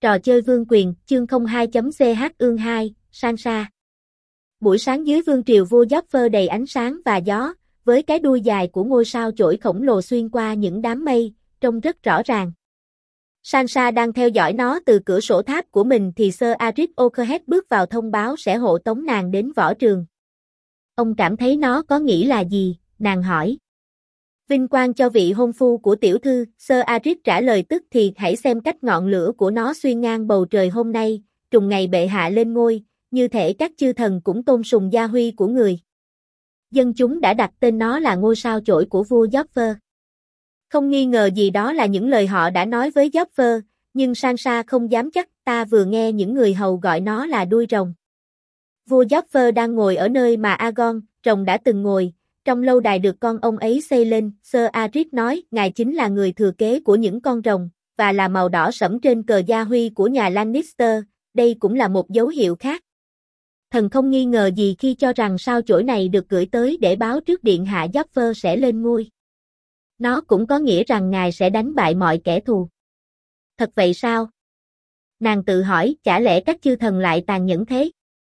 Trò chơi vương quyền, chương 02.ch ương 2, Sansa. Buổi sáng dưới vương triều vua Joffrey đầy ánh sáng và gió, với cái đuôi dài của ngôi sao chổi khổng lồ xuyên qua những đám mây, trông rất rõ ràng. Sansa đang theo dõi nó từ cửa sổ tháp của mình thì Sir Ardrick Oakerhead bước vào thông báo sẽ hộ tống nàng đến võ trường. Ông cảm thấy nó có nghĩa là gì? Nàng hỏi. Vinh quang cho vị hôn phu của tiểu thư, Sir Ardrick trả lời tức thì hãy xem cách ngọn lửa của nó xuyên ngang bầu trời hôm nay, trùng ngày bệ hạ lên ngôi, như thể các chư thần cũng tôn sùng gia huy của người. Dân chúng đã đặt tên nó là ngôi sao chổi của vua Joffrey. Không nghi ngờ gì đó là những lời họ đã nói với Joffrey, nhưng Sansa không dám chắc, ta vừa nghe những người hầu gọi nó là đuôi rồng. Vua Joffrey đang ngồi ở nơi mà Aegon, rồng đã từng ngồi, trong lâu đài được con ông ấy xây lên. Sir Ardrick nói, ngài chính là người thừa kế của những con rồng, và là màu đỏ sẫm trên cờ gia huy của nhà Lannister, đây cũng là một dấu hiệu khác. Thần không nghi ngờ gì khi cho rằng sao chổi này được gửi tới để báo trước điện hạ Joffrey sẽ lên ngôi. Nó cũng có nghĩa rằng ngài sẽ đánh bại mọi kẻ thù. Thật vậy sao? Nàng tự hỏi, chả lẽ các chư thần lại tàn nhẫn thế?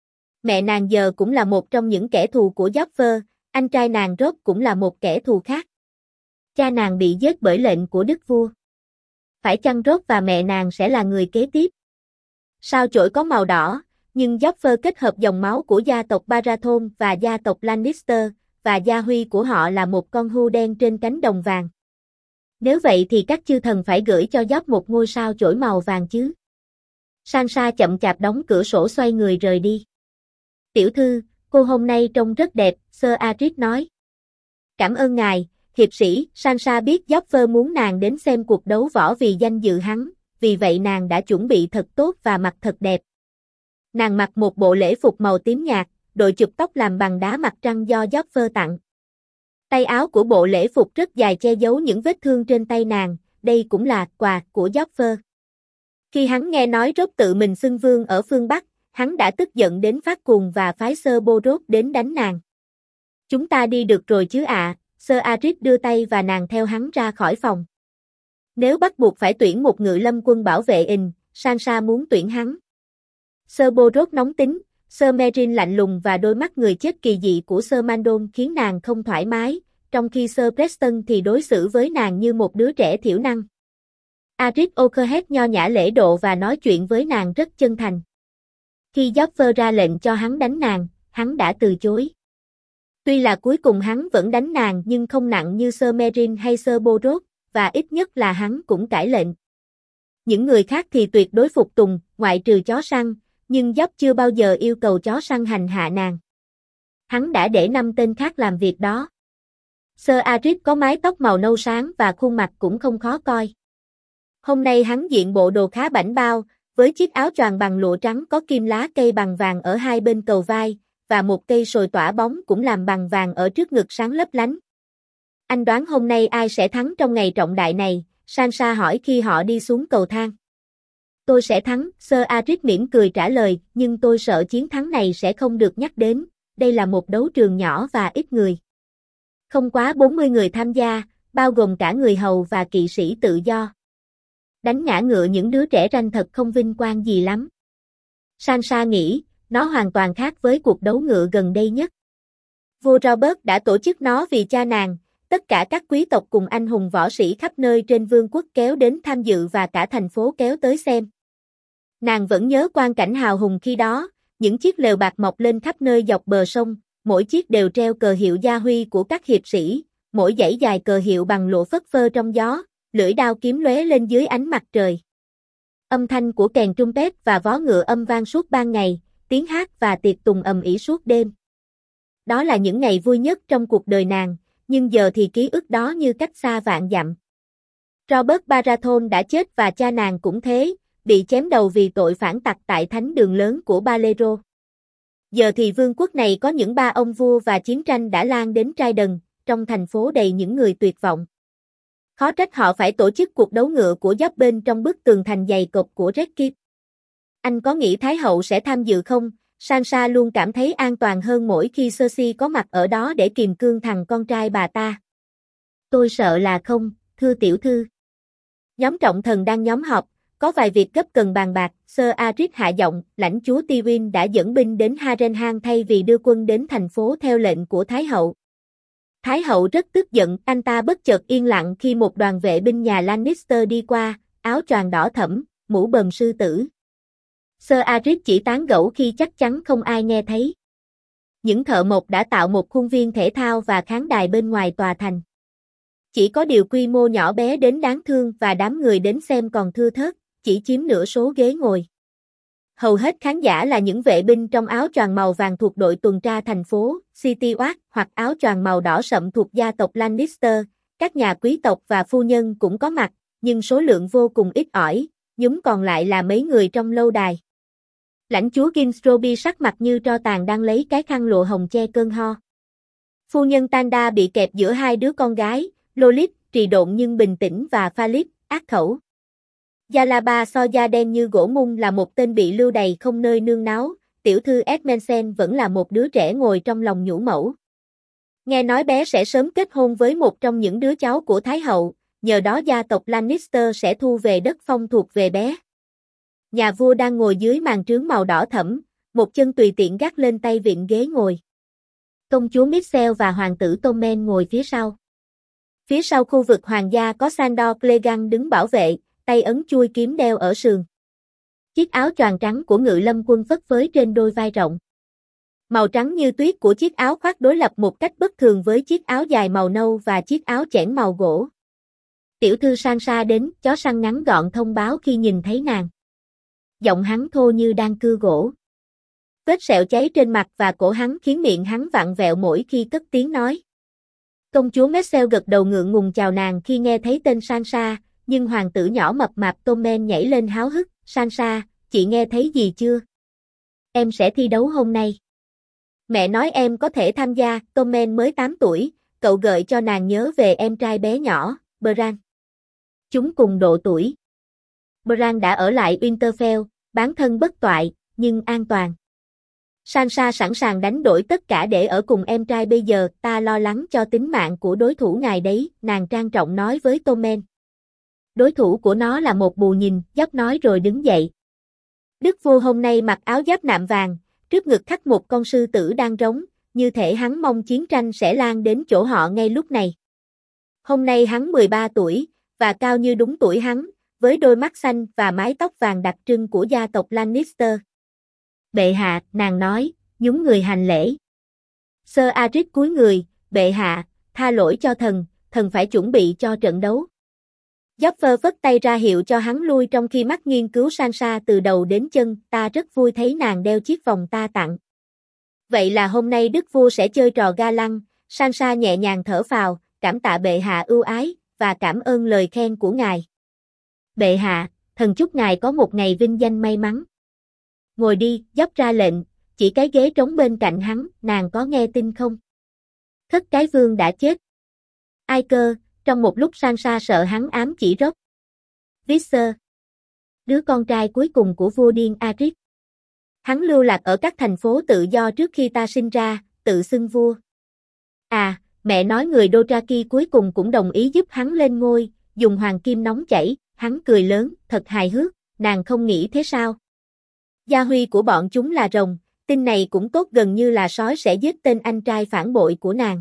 Mẹ nàng giờ cũng là một trong những kẻ thù của Joffrey, anh trai nàng Robb cũng là một kẻ thù khác. Cha nàng bị giết bởi lệnh của đức vua. Phải chăng Robb và mẹ nàng sẽ là người kế tiếp? Sao chổi có màu đỏ, nhưng Joffrey kết hợp dòng máu của gia tộc Baratheon và gia tộc Lannister, và gia huy của họ là một con hươu đen trên cánh đồng vàng. Nếu vậy thì các chư thần phải gửi cho Joffrey một ngôi sao chổi màu vàng chứ. Sansa chậm chạp đóng cửa sổ xoay người rời đi. Tiểu thư, cô hôm nay trông rất đẹp, Sir Ardrick nói. Cảm ơn ngài, hiệp sĩ. Sansa biết Joffrey muốn nàng đến xem cuộc đấu võ vì danh dự hắn, vì vậy nàng đã chuẩn bị thật tốt và mặc thật đẹp. Nàng mặc một bộ lễ phục màu tím nhạt, đội chụp tóc làm bằng đá mặt trăng do Joffrey tặng. Tay áo của bộ lễ phục rất dài che giấu những vết thương trên tay nàng, đây cũng là quà của Joffrey. Khi hắn nghe nói Robb tự mình xưng vương ở phương Bắc, hắn đã tức giận đến phát cuồng và phái Sir Borros đến đánh nàng. Chúng ta đi được rồi chứ ạ, Sir Ardrick đưa tay và nàng theo hắn ra khỏi phòng. Nếu bắt buộc phải tuyển một ngự lâm quân bảo vệ Sansa muốn tuyển hắn. Sir Borros nóng tính, Sir Meryn lạnh lùng và đôi mắt người chết kỳ dị của Sir Mandon khiến nàng không thoải mái, trong khi Sir Preston thì đối xử với nàng như một đứa trẻ thiểu năng. Ardrick Oakerhead nho nhã lễ độ và nói chuyện với nàng rất chân thành. Khi Joffrey ra lệnh cho hắn đánh nàng, hắn đã từ chối. Tuy là cuối cùng hắn vẫn đánh nàng nhưng không nặng như Sir Meryn hay Sir Borros, và ít nhất là hắn cũng cãi lệnh. Những người khác thì tuyệt đối phục tùng, ngoại trừ chó săn, nhưng Joffrey chưa bao giờ yêu cầu chó săn hành hạ nàng. Hắn đã để 5 tên khác làm việc đó. Sir Ardrick có mái tóc màu nâu sáng và khuôn mặt cũng không khó coi. Hôm nay hắn diện bộ đồ khá bảnh bao, với chiếc áo choàng bằng lụa trắng có kim lá cây bằng vàng ở hai bên cầu vai, và một cây sồi tỏa bóng cũng làm bằng vàng ở trước ngực sáng lấp lánh. Anh đoán hôm nay ai sẽ thắng trong ngày trọng đại này? Sansa hỏi khi họ đi xuống cầu thang. Tôi sẽ thắng, Sir Ardrick mỉm cười trả lời, nhưng tôi sợ chiến thắng này sẽ không được nhắc đến, đây là một đấu trường nhỏ và ít người. Không quá 40 người tham gia, bao gồm cả người hầu và kỵ sĩ tự do. Đánh ngã ngựa những đứa trẻ ranh thật không vinh quang gì lắm. Sansa nghĩ, nó hoàn toàn khác với cuộc đấu ngựa gần đây nhất. Vua Robert đã tổ chức nó vì cha nàng, tất cả các quý tộc cùng anh hùng võ sĩ khắp nơi trên vương quốc kéo đến tham dự và cả thành phố kéo tới xem. Nàng vẫn nhớ quang cảnh hào hùng khi đó, những chiếc lều bạc mọc lên khắp nơi dọc bờ sông, mỗi chiếc đều treo cờ hiệu gia huy của các hiệp sĩ, mỗi dãy dài cờ hiệu bằng lụa phất phơ trong gió, lưỡi đao kiếm lóe lên dưới ánh mặt trời. Âm thanh của kèn trumpet và vó ngựa âm vang suốt ban ngày, tiếng hát và tiệc tùng ầm ĩ suốt đêm. Đó là những ngày vui nhất trong cuộc đời nàng, nhưng giờ thì ký ức đó như cách xa vạn dặm. Robert Baratheon đã chết và cha nàng cũng thế, bị chém đầu vì tội phản tặc tại thánh đường lớn của Balero. Giờ thì vương quốc này có những ba ông vua và chiến tranh đã lan đến Trident, trong thành phố đầy những người tuyệt vọng. Khó trách họ phải tổ chức cuộc đấu ngựa của Joffrey bên trong bức tường thành dày cộp của Red Keep. Anh có nghĩ Thái hậu sẽ tham dự không? Sansa luôn cảm thấy an toàn hơn mỗi khi Cersei có mặt ở đó để kiềm cương thằng con trai bà ta. Tôi sợ là không, thưa tiểu thư. Nhóm trọng thần đang nhóm họp, có vài việc gấp cần bàn bạc, Sir Aris hạ giọng, lãnh chúa Tywin đã dẫn binh đến Harrenhal thay vì đưa quân đến thành phố theo lệnh của Thái hậu. Thái hậu rất tức giận, anh ta bất chợt yên lặng khi một đoàn vệ binh nhà Lannister đi qua, áo choàng đỏ thẫm, mũ bờm sư tử. Sir Aris chỉ tán gẫu khi chắc chắn không ai nghe thấy. Những thợ mộc đã tạo một khuôn viên thể thao và khán đài bên ngoài tòa thành. Chỉ có điều quy mô nhỏ bé đến đáng thương và đám người đến xem còn thưa thớt, chỉ chiếm nửa số ghế ngồi. Hầu hết khán giả là những vệ binh trong áo choàng màu vàng thuộc đội tuần tra thành phố, City Watch, hoặc áo choàng màu đỏ sậm thuộc gia tộc Lannister. Các nhà quý tộc và phu nhân cũng có mặt, nhưng số lượng vô cùng ít ỏi, nhóm còn lại là mấy người trong lâu đài. Lãnh chúa Gintrobi sắc mặt như tro tàn đang lấy cái khăn lụa hồng che cơn ho. Phu nhân Tanda bị kẹp giữa hai đứa con gái, Lolit, trì độn nhưng bình tĩnh, và Phalip, ác khẩu. Yalaba so da đen như gỗ mung là một tên bị lưu đày không nơi nương náu, tiểu thư Edmondsen vẫn là một đứa trẻ ngồi trong lòng nhũ mẫu. Nghe nói bé sẽ sớm kết hôn với một trong những đứa cháu của Thái hậu, nhờ đó gia tộc Lannister sẽ thu về đất phong thuộc về bé. Nhà vua đang ngồi dưới màn trướng màu đỏ thẫm, một chân tùy tiện gác lên tay vịn ghế ngồi. Công chúa Mitchell và hoàng tử Tommen ngồi phía sau. Phía sau khu vực hoàng gia có Sandor Clegane đứng bảo vệ, tay ấn chuôi kiếm đeo ở sườn. Chiếc áo choàng trắng của ngự lâm quân phất phới trên đôi vai rộng. Màu trắng như tuyết của chiếc áo khoác đối lập một cách bất thường với chiếc áo dài màu nâu và chiếc áo chẽn màu gỗ. Tiểu thư Sansa đến, chó săn ngắn gọn thông báo khi nhìn thấy nàng. Giọng hắn thô như đang cưa gỗ. Vết sẹo cháy trên mặt và cổ hắn khiến miệng hắn vặn vẹo mỗi khi cất tiếng nói. Công chúa Mitchell gật đầu ngượng ngùng chào nàng khi nghe thấy tên Sansa, nhưng hoàng tử nhỏ mập mạp Tommen nhảy lên háo hức. Sansa, chị nghe thấy gì chưa? Em sẽ thi đấu hôm nay. Mẹ nói em có thể tham gia. Tommen mới 8 tuổi, cậu gợi cho nàng nhớ về em trai bé nhỏ, Bran. Chúng cùng độ tuổi. Bran đã ở lại Winterfell, bán thân bất toại, nhưng an toàn. Sansa sẵn sàng đánh đổi tất cả để ở cùng em trai bây giờ, ta lo lắng cho tính mạng của đối thủ ngài đấy, nàng trang trọng nói với Tommen. Đối thủ của nó là một bù nhìn, dốc nói rồi đứng dậy. Đức vua hôm nay mặc áo giáp nạm vàng, trước ngực khắc một con sư tử đang rống, như thể hắn mong chiến tranh sẽ lan đến chỗ họ ngay lúc này. Hôm nay hắn 13 tuổi, và cao như đúng tuổi hắn, với đôi mắt xanh và mái tóc vàng đặc trưng của gia tộc Lannister. Bệ hạ, nàng nói, nhún người hành lễ. Sir Aris cúi người, bệ hạ, tha lỗi cho thần phải chuẩn bị cho trận đấu. Joffrey vất tay ra hiệu cho hắn lui trong khi mắt nghiên cứu Sansa từ đầu đến chân, ta rất vui thấy nàng đeo chiếc vòng ta tặng. Vậy là hôm nay đức vua sẽ chơi trò ga lăng. Sansa nhẹ nhàng thở phào, cảm tạ bệ hạ ưu ái, và cảm ơn lời khen của ngài. Bệ hạ, thần chúc ngài có một ngày vinh danh may mắn. Ngồi đi, Joffrey ra lệnh, chỉ cái ghế trống bên cạnh hắn, nàng có nghe tin không? Thất cái vương đã chết. Ai cơ? Trong một lúc Sansa sợ hắn ám chỉ Robb. Visser, đứa con trai cuối cùng của vua điên Aerys. Hắn lưu lạc ở các thành phố tự do trước khi ta sinh ra, tự xưng vua. À, mẹ nói người Dothraki cuối cùng cũng đồng ý giúp hắn lên ngôi, dùng hoàng kim nóng chảy, hắn cười lớn, thật hài hước, nàng không nghĩ thế sao? Gia huy của bọn chúng là rồng, tin này cũng tốt, gần như là sói sẽ giết tên anh trai phản bội của nàng.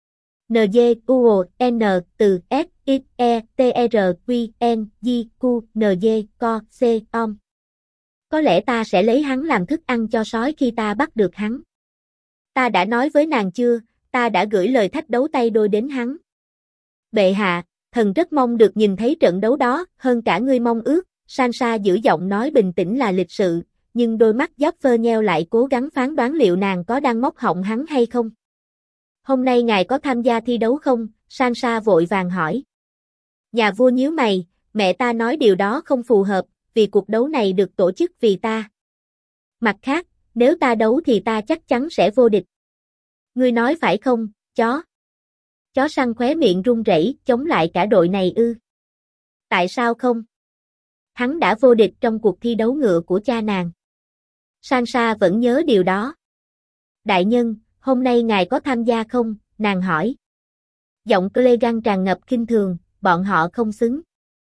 N từ S X E T R Q N G Q N Co C Om. Có lẽ ta sẽ lấy hắn làm thức ăn cho sói khi ta bắt được hắn. Ta đã nói với nàng chưa, ta đã gửi lời thách đấu tay đôi đến hắn. Bệ hạ, thần rất mong được nhìn thấy trận đấu đó, hơn cả ngươi mong ước. Sansa giữ giọng nói bình tĩnh là lịch sự, nhưng đôi mắt Joffrey nheo lại cố gắng phán đoán liệu nàng có đang móc họng hắn hay không. Hôm nay ngài có tham gia thi đấu không? Sansa vội vàng hỏi. Nhà vua nhíu mày, mẹ ta nói điều đó không phù hợp, vì cuộc đấu này được tổ chức vì ta. Mặt khác, nếu ta đấu thì ta chắc chắn sẽ vô địch. Ngươi nói phải không, chó? Chó săn khóe miệng run rẩy, chống lại cả đội này ư? Tại sao không? Hắn đã vô địch trong cuộc thi đấu ngựa của cha nàng. Sansa vẫn nhớ điều đó. Đại nhân, hôm nay ngài có tham gia không? Nàng hỏi. Giọng Clegane tràn ngập khinh thường, bọn họ không xứng.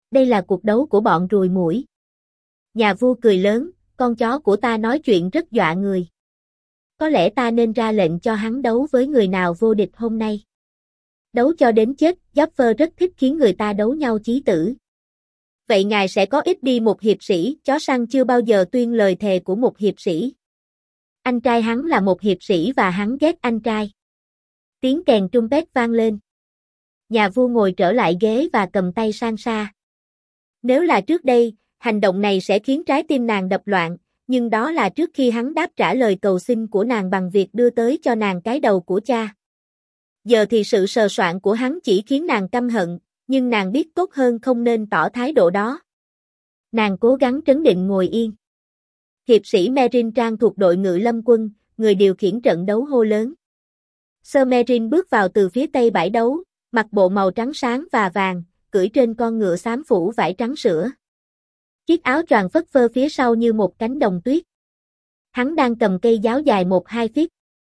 Đây là cuộc đấu của bọn ruồi muỗi. Nhà vua cười lớn, con chó của ta nói chuyện rất dọa người. Có lẽ ta nên ra lệnh cho hắn đấu với người nào vô địch hôm nay. Đấu cho đến chết, Joffer rất thích khiến người ta đấu nhau chí tử. Vậy ngài sẽ có ít đi một hiệp sĩ, chó săn chưa bao giờ tuyên lời thề của một hiệp sĩ. Anh trai hắn là một hiệp sĩ và hắn ghét anh trai. Tiếng kèn trumpet vang lên. Nhà vua ngồi trở lại ghế và cầm tay Sansa. Nếu là trước đây, hành động này sẽ khiến trái tim nàng đập loạn, nhưng đó là trước khi hắn đáp trả lời cầu xin của nàng bằng việc đưa tới cho nàng cái đầu của cha. Giờ thì sự sờ soạng của hắn chỉ khiến nàng căm hận, nhưng nàng biết tốt hơn không nên tỏ thái độ đó. Nàng cố gắng trấn định ngồi yên. Hiệp sĩ Meryn trang thuộc đội ngự lâm quân, người điều khiển trận đấu hô lớn. Sir Meryn bước vào từ phía tây bãi đấu, mặc bộ màu trắng sáng và vàng, cưỡi trên con ngựa xám phủ vải trắng sữa. Chiếc áo choàng phất phơ phía sau như một cánh đồng tuyết. Hắn đang cầm cây giáo dài 1-2 feet.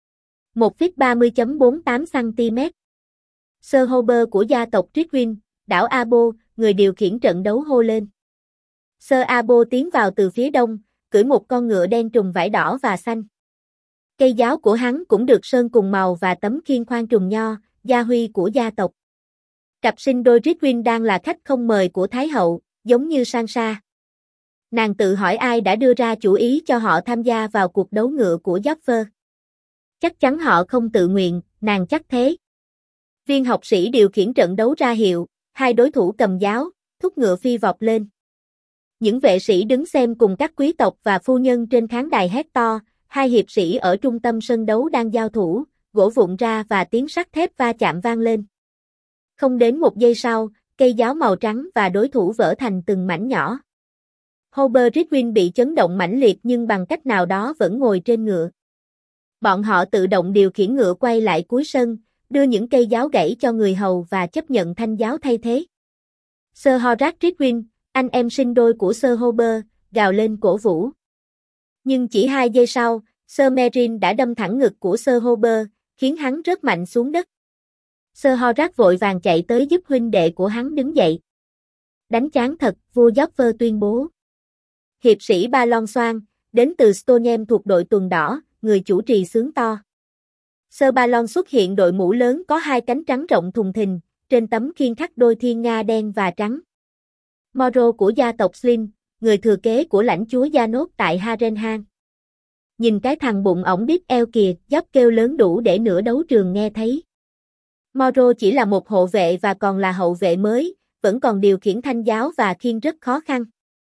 1 feet 30.48 cm. Sir Hobber của gia tộc Tridwin, đảo Abo, người điều khiển trận đấu hô lên. Sir Abo tiến vào từ phía đông, cưỡi một con ngựa đen trùng vải đỏ và xanh. Cây giáo của hắn cũng được sơn cùng màu và tấm khiên khoan trùng nho, gia huy của gia tộc. Cặp sinh đôi Tridwin đang là khách không mời của Thái hậu, giống như Sansa. Nàng tự hỏi ai đã đưa ra chủ ý cho họ tham gia vào cuộc đấu ngựa của Joffer. Chắc chắn họ không tự nguyện, nàng chắc thế. Viên học sĩ điều khiển trận đấu ra hiệu, hai đối thủ cầm giáo, thúc ngựa phi vọt lên. Những vệ sĩ đứng xem cùng các quý tộc và phu nhân trên khán đài hét to, hai hiệp sĩ ở trung tâm sân đấu đang giao thủ, gỗ vụn ra và tiếng sắt thép va chạm vang lên. Không đến một giây sau, cây giáo màu trắng và đối thủ vỡ thành từng mảnh nhỏ. Hobber Tridwin bị chấn động mãnh liệt nhưng bằng cách nào đó vẫn ngồi trên ngựa. Bọn họ tự động điều khiển ngựa quay lại cuối sân, đưa những cây giáo gãy cho người hầu và chấp nhận thanh giáo thay thế. Sir Horace Tridwin, anh em sinh đôi của Sir Hobber, gào lên cổ vũ. Nhưng chỉ 2 giây sau, Sir Meryn đã đâm thẳng ngực của Sir Hobber, khiến hắn rớt mạnh xuống đất. Sir Horace vội vàng chạy tới giúp huynh đệ của hắn đứng dậy. Đánh chán thật, vua Joffer tuyên bố. Hiệp sĩ Balon Xoan, đến từ Stoneham thuộc đội tuần đỏ, người chủ trì xướng to. Sir Balon xuất hiện đội mũ lớn có 2 cánh trắng rộng thùng thình, trên tấm khiên khắc đôi thiên nga đen và trắng. Moro của gia tộc Slyn, người thừa kế của lãnh chúa Janos tại Harrenhal. Nhìn cái thằng bụng ổng đít eo kìa, Job kêu lớn đủ để nửa đấu trường nghe thấy. Moro chỉ là một hộ vệ và còn là hậu vệ mới, vẫn còn điều khiển thanh giáo và khiên rất khó khăn.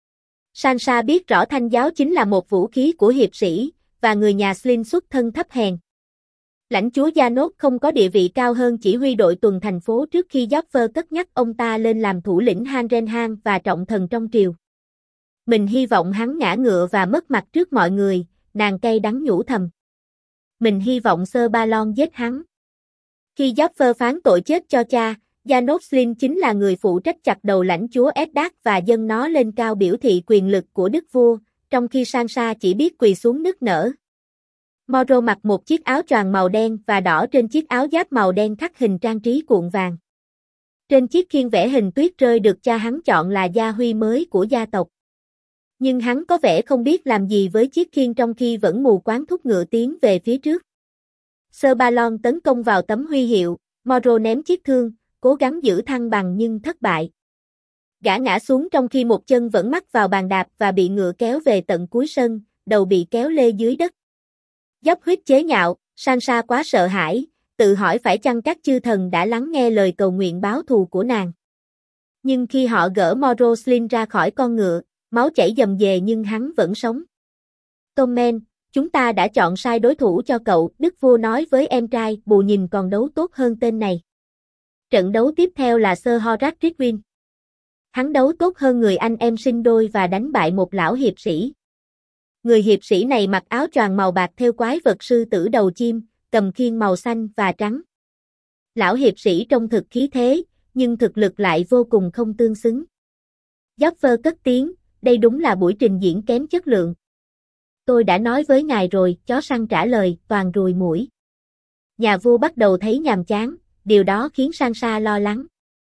Sansa biết rõ thanh giáo chính là một vũ khí của hiệp sĩ, và người nhà Slyn xuất thân thấp hèn. Lãnh chúa Janos không có địa vị cao hơn chỉ huy đội tuần thành phố trước khi Joffer cất nhắc ông ta lên làm thủ lĩnh Harrenhal và trọng thần trong triều. Mình hy vọng hắn ngã ngựa và mất mặt trước mọi người, nàng cay đắng nhủ thầm. Mình hy vọng Sir Balon giết hắn. Khi Joffer phán tội chết cho cha, Janos Slyn chính là người phụ trách chặt đầu lãnh chúa Eddard và dâng nó lên cao biểu thị quyền lực của đức vua, trong khi Sansa chỉ biết quỳ xuống nức nở. Moro mặc một chiếc áo choàng màu đen và đỏ trên chiếc áo giáp màu đen khắc hình trang trí cuộn vàng. Trên chiếc khiên vẽ hình tuyết rơi được cha hắn chọn là gia huy mới của gia tộc. Nhưng hắn có vẻ không biết làm gì với chiếc khiên trong khi vẫn mù quáng thúc ngựa tiến về phía trước. Sir Balon tấn công vào tấm huy hiệu, Moro ném chiếc thương, cố gắng giữ thăng bằng nhưng thất bại. Gã ngã xuống trong khi một chân vẫn mắc vào bàn đạp và bị ngựa kéo về tận cuối sân, đầu bị kéo lê dưới đất. Dốc huyết chế nhạo, Sansa quá sợ hãi, tự hỏi phải chăng các chư thần đã lắng nghe lời cầu nguyện báo thù của nàng. Nhưng khi họ gỡ Moro Slyn ra khỏi con ngựa, máu chảy dầm dề nhưng hắn vẫn sống. Tommen, chúng ta đã chọn sai đối thủ cho cậu, đức vua nói với em trai, bù nhìn còn đấu tốt hơn tên này. Trận đấu tiếp theo là Sir Horace Tridwin. Hắn đấu tốt hơn người anh em sinh đôi và đánh bại một lão hiệp sĩ. Người hiệp sĩ này mặc áo choàng màu bạc thêu quái vật sư tử đầu chim, cầm khiên màu xanh và trắng. Lão hiệp sĩ trông thực khí thế, nhưng thực lực lại vô cùng không tương xứng. Joffer cất tiếng, đây đúng là buổi trình diễn kém chất lượng. Tôi đã nói với ngài rồi, chó săn trả lời, toàn ruồi muỗi. Nhà vua bắt đầu thấy nhàm chán, điều đó khiến Sansa lo lắng.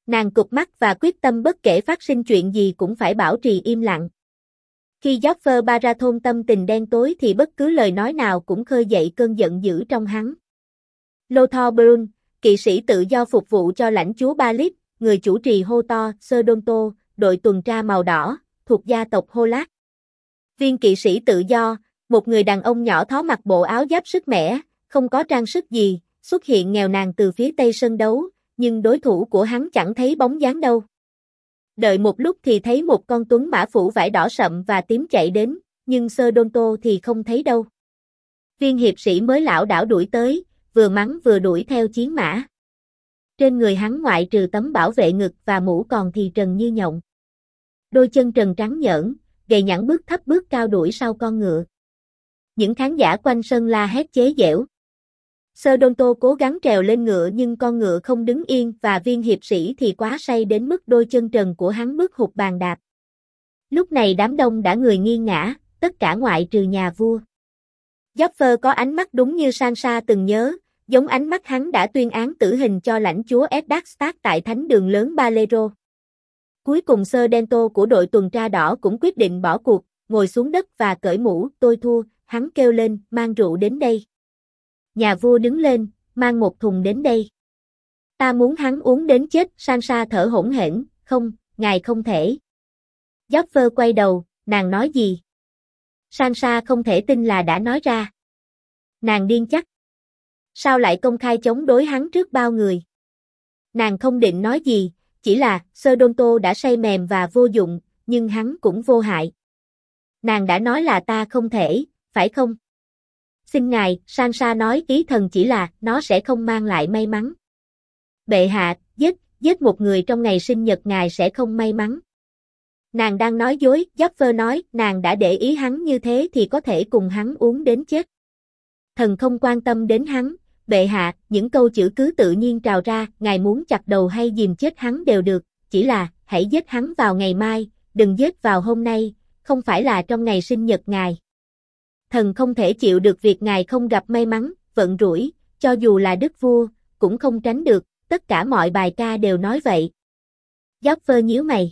Nàng cụp mắt và quyết tâm bất kể phát sinh chuyện gì cũng phải bảo trì im lặng. Khi Joffer Baratheon tâm tình đen tối thì bất cứ lời nói nào cũng khơi dậy cơn giận dữ trong hắn. Lothar Brun, kỵ sĩ tự do phục vụ cho lãnh chúa Baelish, người chủ trì hô to, Sir Donto, đội tuần tra màu đỏ, thuộc gia tộc Holat. Viên kỵ sĩ tự do, một người đàn ông nhỏ thó mặc bộ áo giáp sức mẻ, không có trang sức gì, xuất hiện nghèo nàn từ phía tây sân đấu, nhưng đối thủ của hắn chẳng thấy bóng dáng đâu. Đợi một lúc thì thấy một con tuấn mã phủ vải đỏ sậm và tím chạy đến, nhưng Sir Donto thì không thấy đâu. Viên hiệp sĩ mới lảo đảo đuổi tới, vừa mắng vừa đuổi theo chiến mã. Trên người hắn ngoại trừ tấm bảo vệ ngực và mũ còn thì trần như nhộng. Đôi chân trần trắng nhỡn, gầy nhẵn bước thấp bước cao đuổi sau con ngựa. Những khán giả quanh sân la hét chế giễu. Sir Donto cố gắng trèo lên ngựa nhưng con ngựa không đứng yên và viên hiệp sĩ thì quá say đến mức đôi chân trần của hắn bước hụt bàn đạp. Lúc này đám đông đã người nghiêng ngã, tất cả ngoại trừ nhà vua. Joffer có ánh mắt đúng như Sansa từng nhớ, giống ánh mắt hắn đã tuyên án tử hình cho lãnh chúa Eddard Stark tại thánh đường lớn Balero. Cuối cùng Sir Dento của đội tuần tra đỏ cũng quyết định bỏ cuộc, ngồi xuống đất và cởi mũ, tôi thua, hắn kêu lên, mang rượu đến đây. Nhà vua đứng lên, mang một thùng đến đây. Ta muốn hắn uống đến chết, Sansa thở hổn hển, không, ngài không thể. Joffer quay đầu, nàng nói gì? Sansa không thể tin là đã nói ra. Nàng điên chắc. Sao lại công khai chống đối hắn trước bao người? Nàng không định nói gì, chỉ là Sir Donto đã say mềm và vô dụng, nhưng hắn cũng vô hại. Nàng đã nói là ta không thể, phải không? Xin ngài, Sansa nói ý thần chỉ là nó sẽ không mang lại may mắn. Bệ hạ, giết một người trong ngày sinh nhật ngài sẽ không may mắn. Nàng đang nói dối, Joffer nói, nàng đã để ý hắn như thế thì có thể cùng hắn uống đến chết. Thần không quan tâm đến hắn, bệ hạ, những câu chữ cứ tự nhiên trào ra, ngài muốn chặt đầu hay dìm chết hắn đều được, chỉ là, hãy giết hắn vào ngày mai, đừng giết vào hôm nay, không phải là trong ngày sinh nhật ngài. Thần không thể chịu được việc ngài không gặp may mắn, vận rủi, cho dù là đức vua, cũng không tránh được, tất cả mọi bài ca đều nói vậy. Joffer nhíu mày.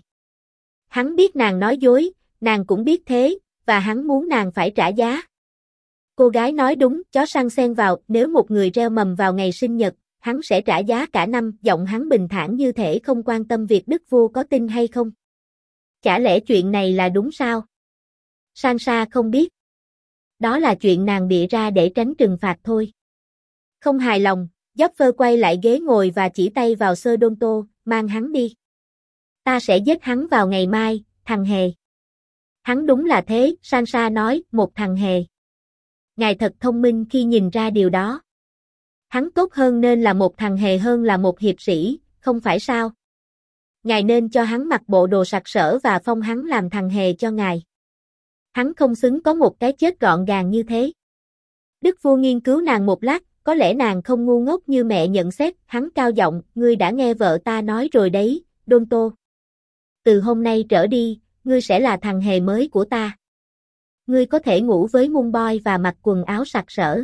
Hắn biết nàng nói dối, nàng cũng biết thế, và hắn muốn nàng phải trả giá. Cô gái nói đúng, chó săn xen vào, nếu một người gieo mầm vào ngày sinh nhật, hắn sẽ trả giá cả năm, giọng hắn bình thản như thể không quan tâm việc đức vua có tin hay không. Chả lẽ chuyện này là đúng sao? Sansa không biết. Đó là chuyện nàng bịa ra để tránh trừng phạt thôi. Không hài lòng, Joffer quay lại ghế ngồi và chỉ tay vào Sir Donto, mang hắn đi. Ta sẽ giết hắn vào ngày mai, thằng hề. Hắn đúng là thế, Sansa nói, một thằng hề. Ngài thật thông minh khi nhìn ra điều đó. Hắn tốt hơn nên là một thằng hề hơn là một hiệp sĩ, không phải sao? Ngài nên cho hắn mặc bộ đồ sặc sỡ và phong hắn làm thằng hề cho ngài. Hắn không xứng có một cái chết gọn gàng như thế. Đức vua nghiên cứu nàng một lát, có lẽ nàng không ngu ngốc như mẹ nhận xét, hắn cao giọng, ngươi đã nghe vợ ta nói rồi đấy, Donto. Từ hôm nay trở đi, ngươi sẽ là thằng hề mới của ta. Ngươi có thể ngủ với mung boy và mặc quần áo sặc sỡ.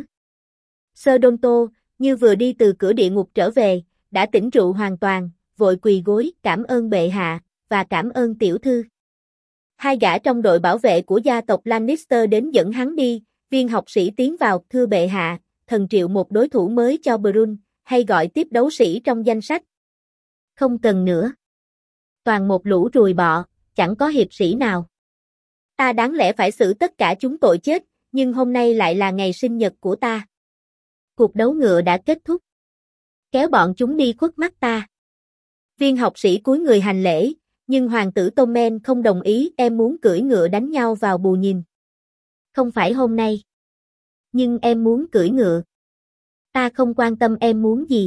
Sir Donto, như vừa đi từ cửa địa ngục trở về, đã tỉnh rượu hoàn toàn, vội quỳ gối, cảm ơn bệ hạ, và cảm ơn tiểu thư. Hai gã trong đội bảo vệ của gia tộc Lannister đến dẫn hắn đi, viên học sĩ tiến vào, thưa bệ hạ, thần triệu một đối thủ mới cho Brun, hay gọi tiếp đấu sĩ trong danh sách. Không cần nữa. Toàn một lũ ruồi bọ, chẳng có hiệp sĩ nào. Ta đáng lẽ phải xử tất cả chúng tội chết, nhưng hôm nay lại là ngày sinh nhật của ta. Cuộc đấu ngựa đã kết thúc. Kéo bọn chúng đi khuất mắt ta. Viên học sĩ cúi người hành lễ, nhưng hoàng tử Tommen không đồng ý, em muốn cưỡi ngựa đánh nhau vào bù nhìn. Không phải hôm nay. Nhưng em muốn cưỡi ngựa. Ta không quan tâm em muốn gì.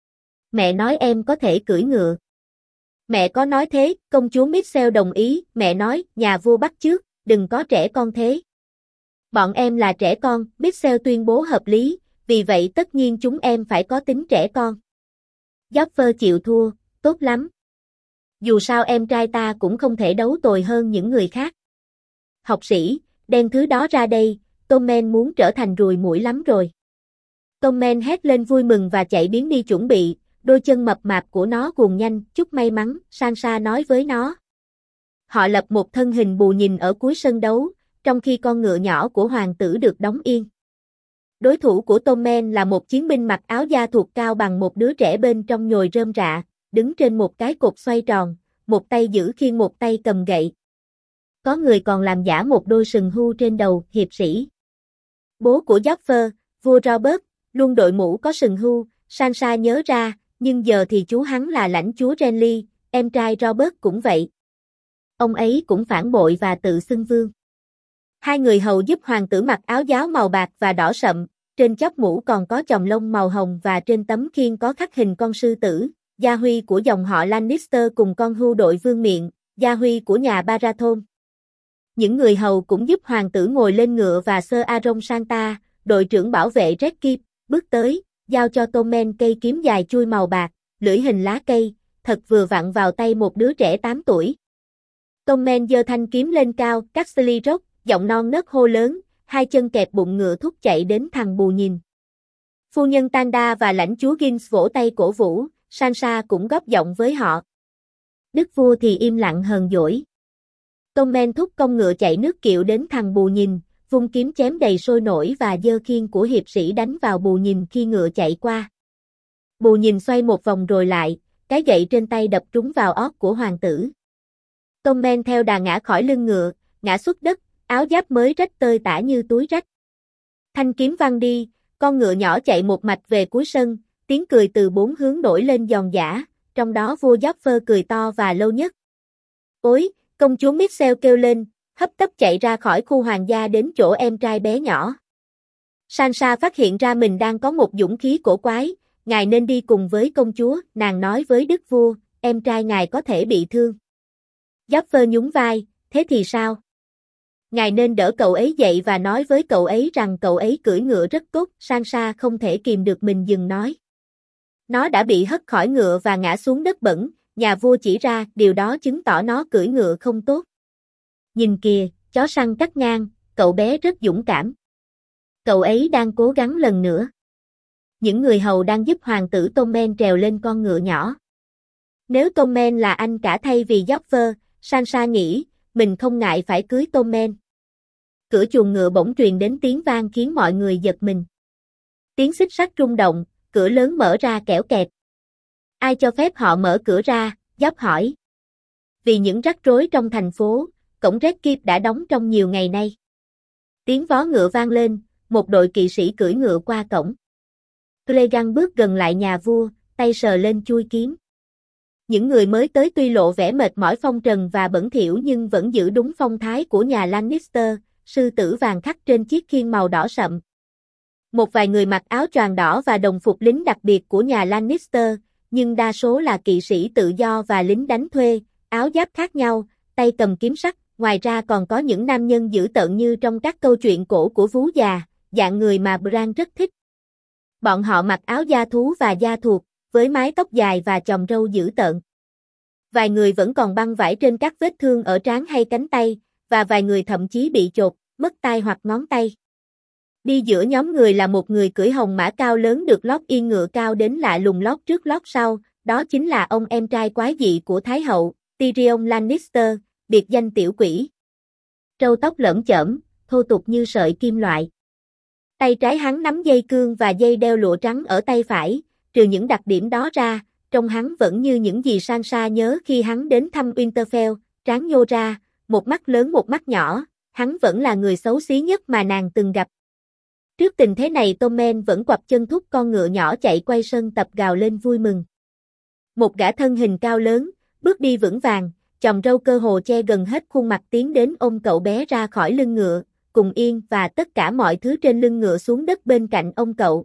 Mẹ nói em có thể cưỡi ngựa. Mẹ có nói thế, công chúa Mitchell đồng ý, mẹ nói, nhà vua bắt chước, đừng có trẻ con thế. Bọn em là trẻ con, Mitchell tuyên bố hợp lý, vì vậy tất nhiên chúng em phải có tính trẻ con. Joffer chịu thua, tốt lắm. Dù sao em trai ta cũng không thể đấu tồi hơn những người khác. Học sĩ, đem thứ đó ra đây, Tommen muốn trở thành ruồi muỗi lắm rồi. Tommen hét lên vui mừng và chạy biến đi chuẩn bị, đôi chân mập mạp của nó cuồng nhanh, chúc may mắn, Sansa nói với nó. Họ lập một thân hình bù nhìn ở cuối sân đấu, trong khi con ngựa nhỏ của hoàng tử được đóng yên. Đối thủ của Tommen là một chiến binh mặc áo da thuộc cao bằng một đứa trẻ bên trong nhồi rơm rạ, đứng trên một cái cột xoay tròn, một tay giữ khiên một tay cầm gậy. Có người còn làm giả một đôi sừng hươu trên đầu hiệp sĩ. Bố của Joffrey, vua Robert, luôn đội mũ có sừng hươu, Sansa nhớ ra, nhưng giờ thì chú hắn là lãnh chúa Renly, em trai Robert cũng vậy. Ông ấy cũng phản bội và tự xưng vương. Hai người hầu giúp hoàng tử mặc áo giáo màu bạc và đỏ sậm, trên chóp mũ còn có chòm lông màu hồng và trên tấm khiên có khắc hình con sư tử, gia huy của dòng họ Lannister cùng con hươu đội vương miện, gia huy của nhà Baratheon. Những người hầu cũng giúp hoàng tử ngồi lên ngựa và Sir Aaron Santa, đội trưởng bảo vệ Red Keep, bước tới, giao cho Tommen cây kiếm dài chui màu bạc, lưỡi hình lá cây, thật vừa vặn vào tay một đứa trẻ 8 tuổi. Tommen giơ thanh kiếm lên cao, Casterly Rock, giọng non nớt hô lớn, hai chân kẹp bụng ngựa thúc chạy đến thằng bù nhìn. Phu nhân Tanda và lãnh chúa Gins vỗ tay cổ vũ, Sansa cũng góp giọng với họ. Đức vua thì im lặng hờn dỗi. Tommen thúc con ngựa chạy nước kiệu đến thằng bù nhìn, vung kiếm chém đầy sôi nổi và giơ khiên của hiệp sĩ đánh vào bù nhìn khi ngựa chạy qua. Bù nhìn xoay một vòng rồi lại, cái gậy trên tay đập trúng vào ót của hoàng tử. Tommen theo đà ngã khỏi lưng ngựa, ngã xuống đất, áo giáp mới rách tơi tả như túi rách. Thanh kiếm văng đi, con ngựa nhỏ chạy một mạch về cuối sân, tiếng cười từ bốn hướng nổi lên giòn giã, trong đó vua Joffrey cười to và lâu nhất. Ôi, công chúa Mitchell kêu lên, hấp tấp chạy ra khỏi khu hoàng gia đến chỗ em trai bé nhỏ. Sansa phát hiện ra mình đang có một dũng khí cổ quái, ngài nên đi cùng với công chúa, nàng nói với đức vua, em trai ngài có thể bị thương. Joffrey nhún vai, thế thì sao? Ngài nên đỡ cậu ấy dậy và nói với cậu ấy rằng cậu ấy cưỡi ngựa rất tốt, Sansa không thể kìm được mình dừng nói. Nó đã bị hất khỏi ngựa và ngã xuống đất bẩn, nhà vua chỉ ra, điều đó chứng tỏ nó cưỡi ngựa không tốt. Nhìn kìa, chó săn cắt ngang, cậu bé rất dũng cảm. Cậu ấy đang cố gắng lần nữa. Những người hầu đang giúp hoàng tử Tommen trèo lên con ngựa nhỏ. Nếu Tommen là anh cả thay vì Joffrey, Sansa nghĩ, mình không ngại phải cưới Tommen. Cửa chuồng ngựa bỗng truyền đến tiếng vang khiến mọi người giật mình. Tiếng xích sắt rung động, cửa lớn mở ra kẽo kẹt. Ai cho phép họ mở cửa ra, Job hỏi. Vì những rắc rối trong thành phố, cổng Red Keep đã đóng trong nhiều ngày nay. Tiếng vó ngựa vang lên, một đội kỵ sĩ cưỡi ngựa qua cổng. Clegane bước gần lại nhà vua, tay sờ lên chuôi kiếm. Những người mới tới tuy lộ vẻ mệt mỏi phong trần và bẩn thỉu nhưng vẫn giữ đúng phong thái của nhà Lannister, sư tử vàng khắc trên chiếc khiên màu đỏ sậm. Một vài người mặc áo choàng đỏ và đồng phục lính đặc biệt của nhà Lannister, nhưng đa số là kỵ sĩ tự do và lính đánh thuê, áo giáp khác nhau, tay cầm kiếm sắt, ngoài ra còn có những nam nhân dữ tợn như trong các câu chuyện cổ của vú già, dạng người mà Bran rất thích. Bọn họ mặc áo da thú và da thuột, với mái tóc dài và chòm râu dữ tợn. Vài người vẫn còn băng vải trên các vết thương ở trán hay cánh tay, và vài người thậm chí bị chột, mất tay hoặc ngón tay. Đi giữa nhóm người là một người cưỡi hồng mã cao lớn được lót yên ngựa cao đến lạ lùng lót trước lót sau, đó chính là ông em trai quái dị của Thái hậu, Tyrion Lannister, biệt danh tiểu quỷ. Râu tóc lởm chởm, thô tục như sợi kim loại. Tay trái hắn nắm dây cương và dây đeo lụa trắng ở tay phải, trừ những đặc điểm đó ra, trông hắn vẫn như những gì Sansa nhớ khi hắn đến thăm Winterfell, trán nhô ra, một mắt lớn một mắt nhỏ, hắn vẫn là người xấu xí nhất mà nàng từng gặp. Trước tình thế này Tommen vẫn quặp chân thúc con ngựa nhỏ chạy quay sân tập gào lên vui mừng. Một gã thân hình cao lớn, bước đi vững vàng, chòm râu cơ hồ che gần hết khuôn mặt tiến đến ôm cậu bé ra khỏi lưng ngựa, cùng yên và tất cả mọi thứ trên lưng ngựa xuống đất bên cạnh ông cậu.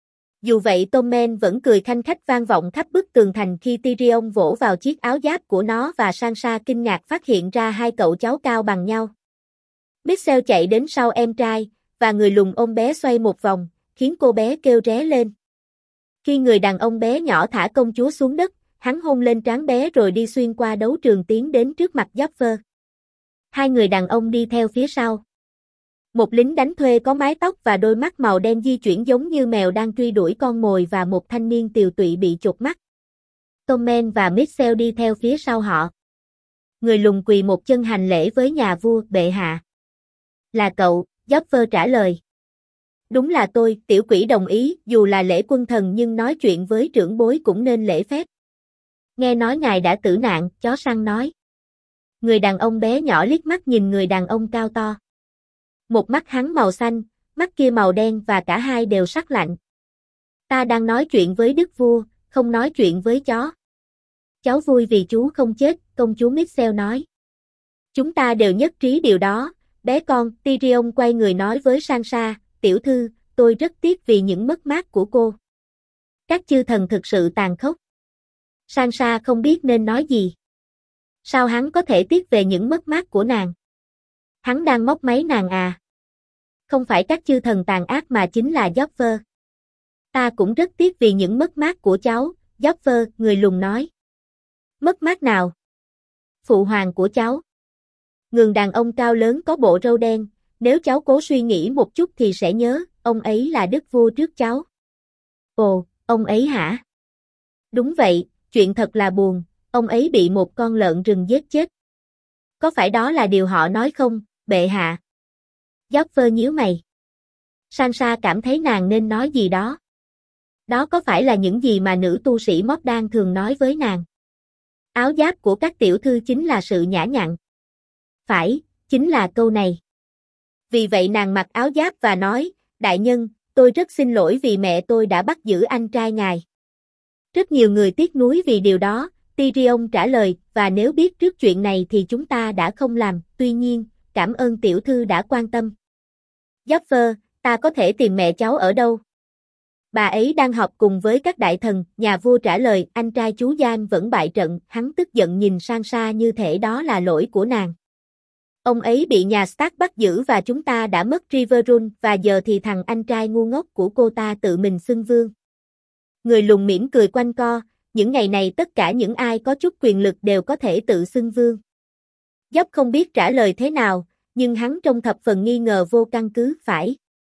Dù vậy Tommen vẫn cười khanh khách vang vọng khắp bức tường thành khi Tyrion vỗ vào chiếc áo giáp của nó và Sansa kinh ngạc phát hiện ra hai cậu cháu cao bằng nhau. Mitchell chạy đến sau em trai, và người lùn ôm bé xoay một vòng, khiến cô bé kêu ré lên. Khi người đàn ông bé nhỏ thả công chúa xuống đất, hắn hôn lên trán bé rồi đi xuyên qua đấu trường tiến đến trước mặt Joffrey. Hai người đàn ông đi theo phía sau. Một lính đánh thuê có mái tóc và đôi mắt màu đen di chuyển giống như mèo đang truy đuổi con mồi và một thanh niên tiều tụy bị chột mắt. Tommen và Mitchell đi theo phía sau họ. Người lùn quỳ một chân hành lễ với nhà vua, bệ hạ. Là cậu, Jobber trả lời. Đúng là tôi, tiểu quỷ đồng ý, dù là lễ quân thần nhưng nói chuyện với trưởng bối cũng nên lễ phép. Nghe nói ngài đã tử nạn, chó săn nói. Người đàn ông bé nhỏ liếc mắt nhìn người đàn ông cao to. Một mắt hắn màu xanh, mắt kia màu đen và cả hai đều sắc lạnh. Ta đang nói chuyện với đức vua, không nói chuyện với chó. Cháu vui vì chú không chết, công chúa Mitchell nói. Chúng ta đều nhất trí điều đó, bé con. Tyrion quay người nói với Sansa, tiểu thư, tôi rất tiếc vì những mất mát của cô. Các chư thần thực sự tàn khốc. Sansa không biết nên nói gì. Sao hắn có thể tiếc về những mất mát của nàng? Hắn đang móc máy nàng à? Không phải các chư thần tàn ác mà chính là Jobber. Ta cũng rất tiếc vì những mất mát của cháu, Jobber, người lùn nói. Mất mát nào? Phụ hoàng của cháu. Người đàn ông cao lớn có bộ râu đen, nếu cháu cố suy nghĩ một chút thì sẽ nhớ, ông ấy là đức vua trước cháu. Ồ, ông ấy hả? Đúng vậy, chuyện thật là buồn, ông ấy bị một con lợn rừng giết chết. Có phải đó là điều họ nói không, bệ hạ? Jobber nhíu mày. Sansa cảm thấy nàng nên nói gì đó. Đó có phải là những gì mà nữ tu sĩ Mordant thường nói với nàng? Áo giáp của các tiểu thư chính là sự nhã nhặn. Phải, chính là câu này. Vì vậy nàng mặc áo giáp và nói, đại nhân, tôi rất xin lỗi vì mẹ tôi đã bắt giữ anh trai ngài. Rất nhiều người tiếc nuối vì điều đó, Tyrion trả lời, và nếu biết trước chuyện này thì chúng ta đã không làm, tuy nhiên, cảm ơn tiểu thư đã quan tâm. Jobber, ta có thể tìm mẹ cháu ở đâu? Bà ấy đang họp cùng với các đại thần, nhà vua trả lời, anh trai chú Giam vẫn bại trận, hắn tức giận nhìn Sansa như thể đó là lỗi của nàng. Ông ấy bị nhà Stark bắt giữ và chúng ta đã mất Riverrun và giờ thì thằng anh trai ngu ngốc của cô ta tự mình xưng vương. Người lùn mỉm cười quanh co, những ngày này tất cả những ai có chút quyền lực đều có thể tự xưng vương. Job không biết trả lời thế nào, nhưng hắn trông thập phần nghi ngờ vô căn cứ, phải.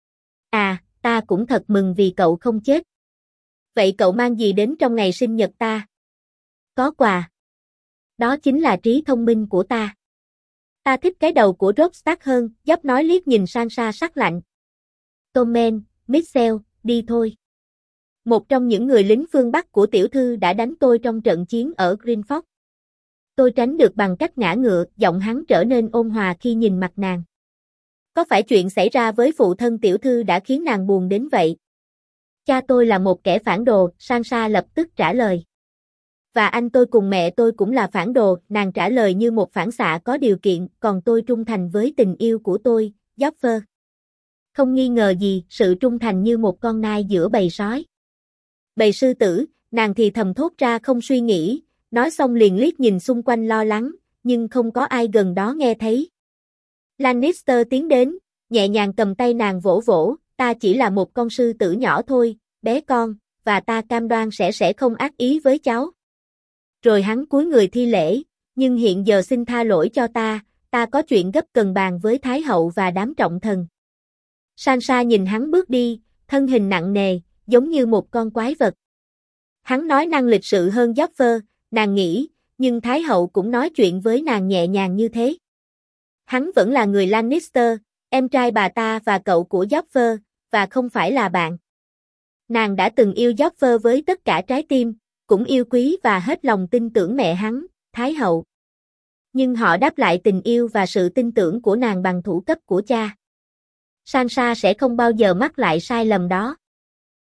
À, ta cũng thật mừng vì cậu không chết. Vậy cậu mang gì đến trong ngày sinh nhật ta? Có quà. Đó chính là trí thông minh của ta. Ta thích cái đầu của Robb Stark hơn, Job nói liếc nhìn Sansa sắc lạnh. Tommen, Mitchell, đi thôi. Một trong những người lính phương Bắc của tiểu thư đã đánh tôi trong trận chiến ở Greenford. Tôi tránh được bằng cách ngã ngựa, giọng hắn trở nên ôn hòa khi nhìn mặt nàng. Có phải chuyện xảy ra với phụ thân tiểu thư đã khiến nàng buồn đến vậy? Cha tôi là một kẻ phản đồ, Sansa lập tức trả lời. Và anh tôi cùng mẹ tôi cũng là phản đồ, nàng trả lời như một phản xạ có điều kiện, còn tôi trung thành với tình yêu của tôi, Jobber. Không nghi ngờ gì, sự trung thành như một con nai giữa bầy sói. Bầy sư tử, nàng thì thầm thốt ra không suy nghĩ, nói xong liền liếc nhìn xung quanh lo lắng, nhưng không có ai gần đó nghe thấy. Lannister tiến đến, nhẹ nhàng cầm tay nàng vỗ vỗ, ta chỉ là một con sư tử nhỏ thôi, bé con, và ta cam đoan sẽ không ác ý với cháu. Rồi hắn cúi người thi lễ, nhưng hiện giờ xin tha lỗi cho ta có chuyện gấp cần bàn với Thái hậu và đám trọng thần. Sansa nhìn hắn bước đi, thân hình nặng nề, giống như một con quái vật. Hắn nói năng lịch sự hơn Jobber, nàng nghĩ, nhưng Thái hậu cũng nói chuyện với nàng nhẹ nhàng như thế. Hắn vẫn là người Lannister, em trai bà ta và cậu của Jobber, và không phải là bạn. Nàng đã từng yêu Jobber với tất cả trái tim, cũng yêu quý và hết lòng tin tưởng mẹ hắn, Thái hậu. Nhưng họ đáp lại tình yêu và sự tin tưởng của nàng bằng thủ cấp của cha. Sansa sẽ không bao giờ mắc lại sai lầm đó.